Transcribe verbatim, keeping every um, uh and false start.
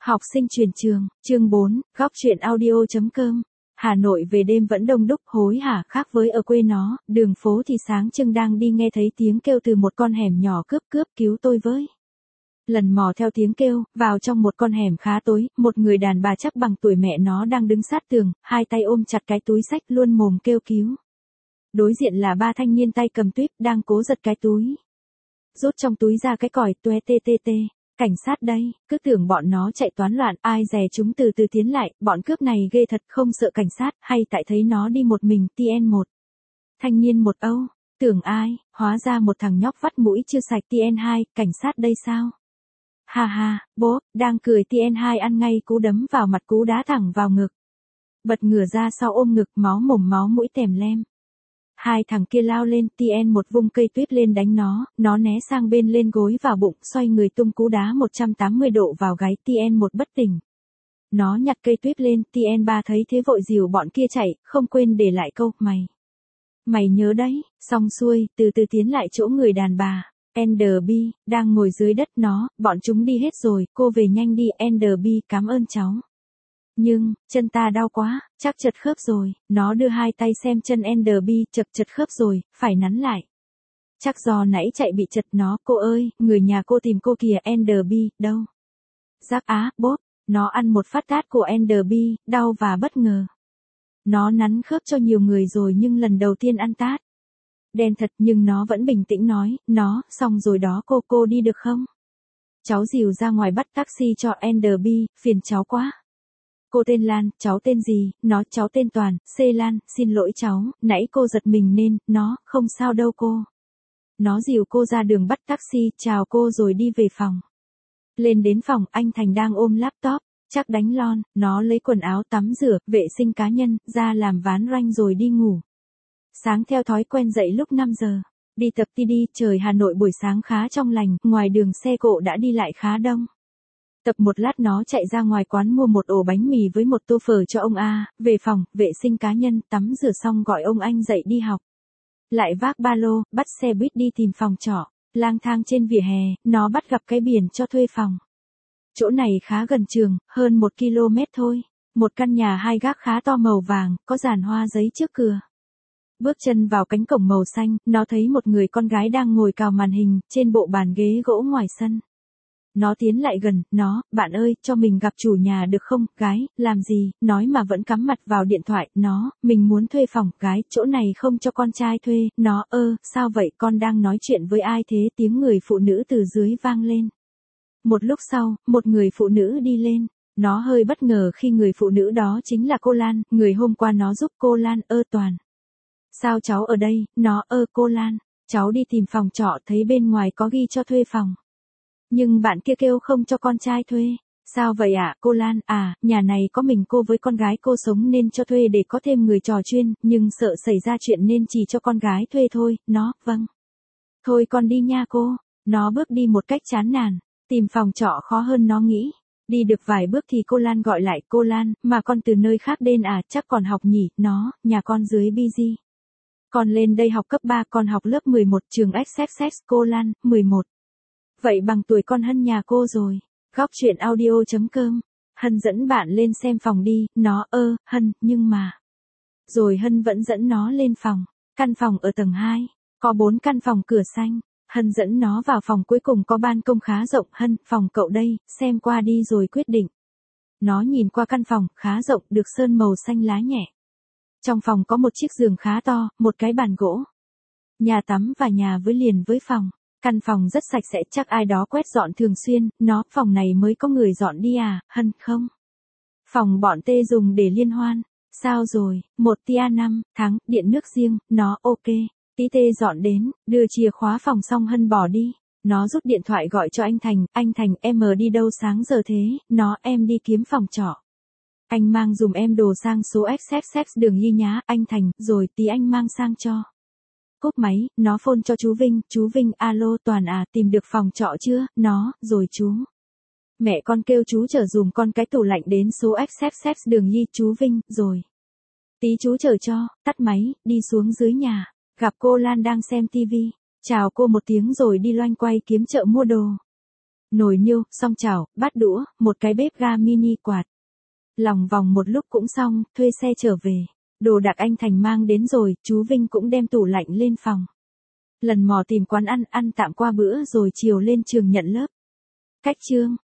Học sinh chuyển trường, chương bốn, góc truyện audio.com. Hà Nội về đêm vẫn đông đúc hối hả, khác với ở quê nó, đường phố thì sáng trưng đang đi nghe thấy tiếng kêu từ một con hẻm nhỏ, cướp cướp cứu tôi với. Lần mò theo tiếng kêu, vào trong một con hẻm khá tối, một người đàn bà chắc bằng tuổi mẹ nó đang đứng sát tường, hai tay ôm chặt cái túi xách luôn mồm kêu cứu. Đối diện là ba thanh niên tay cầm tuyếp đang cố giật cái túi. Rút trong túi ra cái còi toe tê tê tê. Cảnh sát đây, cứ tưởng bọn nó chạy toán loạn, ai dè chúng từ từ tiến lại, bọn cướp này ghê thật, không sợ cảnh sát, hay tại thấy nó đi một mình, tê en một. Thanh niên một âu, tưởng ai, hóa ra một thằng nhóc vắt mũi chưa sạch, tê en hai, cảnh sát đây sao? Ha ha, bố, đang cười, tê en hai ăn ngay cú đấm vào mặt, cú đá thẳng vào ngực. Bật ngửa ra sau ôm ngực, máu mồm máu mũi tèm lem. Hai thằng kia lao lên, tê en một vung cây tuyết lên đánh nó, nó né sang bên lên gối vào bụng, xoay người tung cú đá một trăm tám mươi độ vào gáy, tê en một bất tỉnh. Nó nhặt cây tuyết lên, tê en ba thấy thế vội dìu bọn kia chạy, không quên để lại câu, mày. Mày nhớ đấy, xong xuôi, từ từ tiến lại chỗ người đàn bà. en đê bê, đang ngồi dưới đất nó, bọn chúng đi hết rồi, cô về nhanh đi, en đê bê, cảm ơn cháu. Nhưng, chân ta đau quá, chắc chật khớp rồi, nó đưa hai tay xem chân en đê bê, chật chật khớp rồi, phải nắn lại. Chắc do nãy chạy bị chật nó, cô ơi, người nhà cô tìm cô kìa, en đê bê, đâu? Giác á, bốp, nó ăn một phát tát của en đê bê, đau và bất ngờ. Nó nắn khớp cho nhiều người rồi nhưng lần đầu tiên ăn tát. Đen thật nhưng nó vẫn bình tĩnh nói, nó, xong rồi đó cô, cô đi được không? Cháu dìu ra ngoài bắt taxi cho en đê bê, phiền cháu quá. Cô tên Lan, cháu tên gì? Nó, cháu tên Toàn, C Lan, xin lỗi cháu, nãy cô giật mình nên, nó, không sao đâu cô. Nó dìu cô ra đường bắt taxi, chào cô rồi đi về phòng. Lên đến phòng, anh Thành đang ôm laptop, chắc đánh lon, nó lấy quần áo tắm rửa, vệ sinh cá nhân, ra làm ván ranh rồi đi ngủ. Sáng theo thói quen dậy lúc năm giờ, đi tập ti đi, trời Hà Nội buổi sáng khá trong lành, ngoài đường xe cộ đã đi lại khá đông. Tập một lát nó chạy ra ngoài quán mua một ổ bánh mì với một tô phở cho ông A, về phòng, vệ sinh cá nhân, tắm rửa xong gọi ông anh dậy đi học. Lại vác ba lô, bắt xe buýt đi tìm phòng trọ, lang thang trên vỉa hè, nó bắt gặp cái biển cho thuê phòng. Chỗ này khá gần trường, hơn một ki lô mét thôi, một căn nhà hai gác khá to màu vàng, có dàn hoa giấy trước cửa. Bước chân vào cánh cổng màu xanh, nó thấy một người con gái đang ngồi cào màn hình, trên bộ bàn ghế gỗ ngoài sân. Nó tiến lại gần, nó, bạn ơi, cho mình gặp chủ nhà được không, gái, làm gì, nói mà vẫn cắm mặt vào điện thoại, nó, mình muốn thuê phòng, gái, chỗ này không cho con trai thuê, nó, ơ, sao vậy, con đang nói chuyện với ai thế, tiếng người phụ nữ từ dưới vang lên. Một lúc sau, một người phụ nữ đi lên, nó hơi bất ngờ khi người phụ nữ đó chính là cô Lan, người hôm qua nó giúp cô Lan, ơ Toàn. Sao cháu ở đây, nó, ơ cô Lan, cháu đi tìm phòng trọ thấy bên ngoài có ghi cho thuê phòng. Nhưng bạn kia kêu không cho con trai thuê. Sao vậy ạ, à, cô Lan? À, nhà này có mình cô với con gái cô sống nên cho thuê để có thêm người trò chuyên, nhưng sợ xảy ra chuyện nên chỉ cho con gái thuê thôi. Nó, vâng. Thôi con đi nha cô. Nó bước đi một cách chán nản. Tìm phòng trọ khó hơn nó nghĩ. Đi được vài bước thì cô Lan gọi lại, cô Lan, mà con từ nơi khác đến à, chắc còn học nhỉ, nó, nhà con dưới bê giê. Con lên đây học cấp ba, con học lớp mười một trường ích ích ích, cô Lan, mười một. Vậy bằng tuổi con Hân nhà cô rồi. Góc truyện audio.com. Hân dẫn bạn lên xem phòng đi, nó, ơ, Hân, nhưng mà. Rồi Hân vẫn dẫn nó lên phòng. Căn phòng ở tầng hai. Có bốn căn phòng cửa xanh. Hân dẫn nó vào phòng cuối cùng có ban công khá rộng. Hân, phòng cậu đây, xem qua đi rồi quyết định. Nó nhìn qua căn phòng, khá rộng, được sơn màu xanh lá nhẹ. Trong phòng có một chiếc giường khá to, một cái bàn gỗ. Nhà tắm và nhà với liền với phòng. Căn phòng rất sạch sẽ, chắc ai đó quét dọn thường xuyên, nó, phòng này mới có người dọn đi à, Hân, không. Phòng bọn tê dùng để liên hoan. Sao rồi, một tia năm, tháng, điện nước riêng, nó, ok. Tí tê dọn đến, đưa chìa khóa phòng xong Hân bỏ đi. Nó rút điện thoại gọi cho anh Thành, anh Thành, em ở đi đâu sáng giờ thế, nó, em đi kiếm phòng trọ. Anh mang dùm em đồ sang số ích ích ích đường Y nhá, anh Thành, rồi tí anh mang sang cho. Cúp máy, nó phone cho chú Vinh, chú Vinh, alo Toàn à, tìm được phòng trọ chưa, nó, rồi chú. Mẹ con kêu chú chở dùm con cái tủ lạnh đến số ích ích ích đường Y, chú Vinh, rồi. Tí chú chở cho, tắt máy, đi xuống dưới nhà, gặp cô Lan đang xem tivi, chào cô một tiếng rồi đi loanh quay kiếm chợ mua đồ. Nồi niêu, song chảo, bát đũa, một cái bếp ga mini quạt. Lòng vòng một lúc cũng xong, thuê xe trở về. Đồ đạc anh Thành mang đến rồi, chú Vinh cũng đem tủ lạnh lên phòng. Lần mò tìm quán ăn, ăn tạm qua bữa rồi chiều lên trường nhận lớp. Cách chương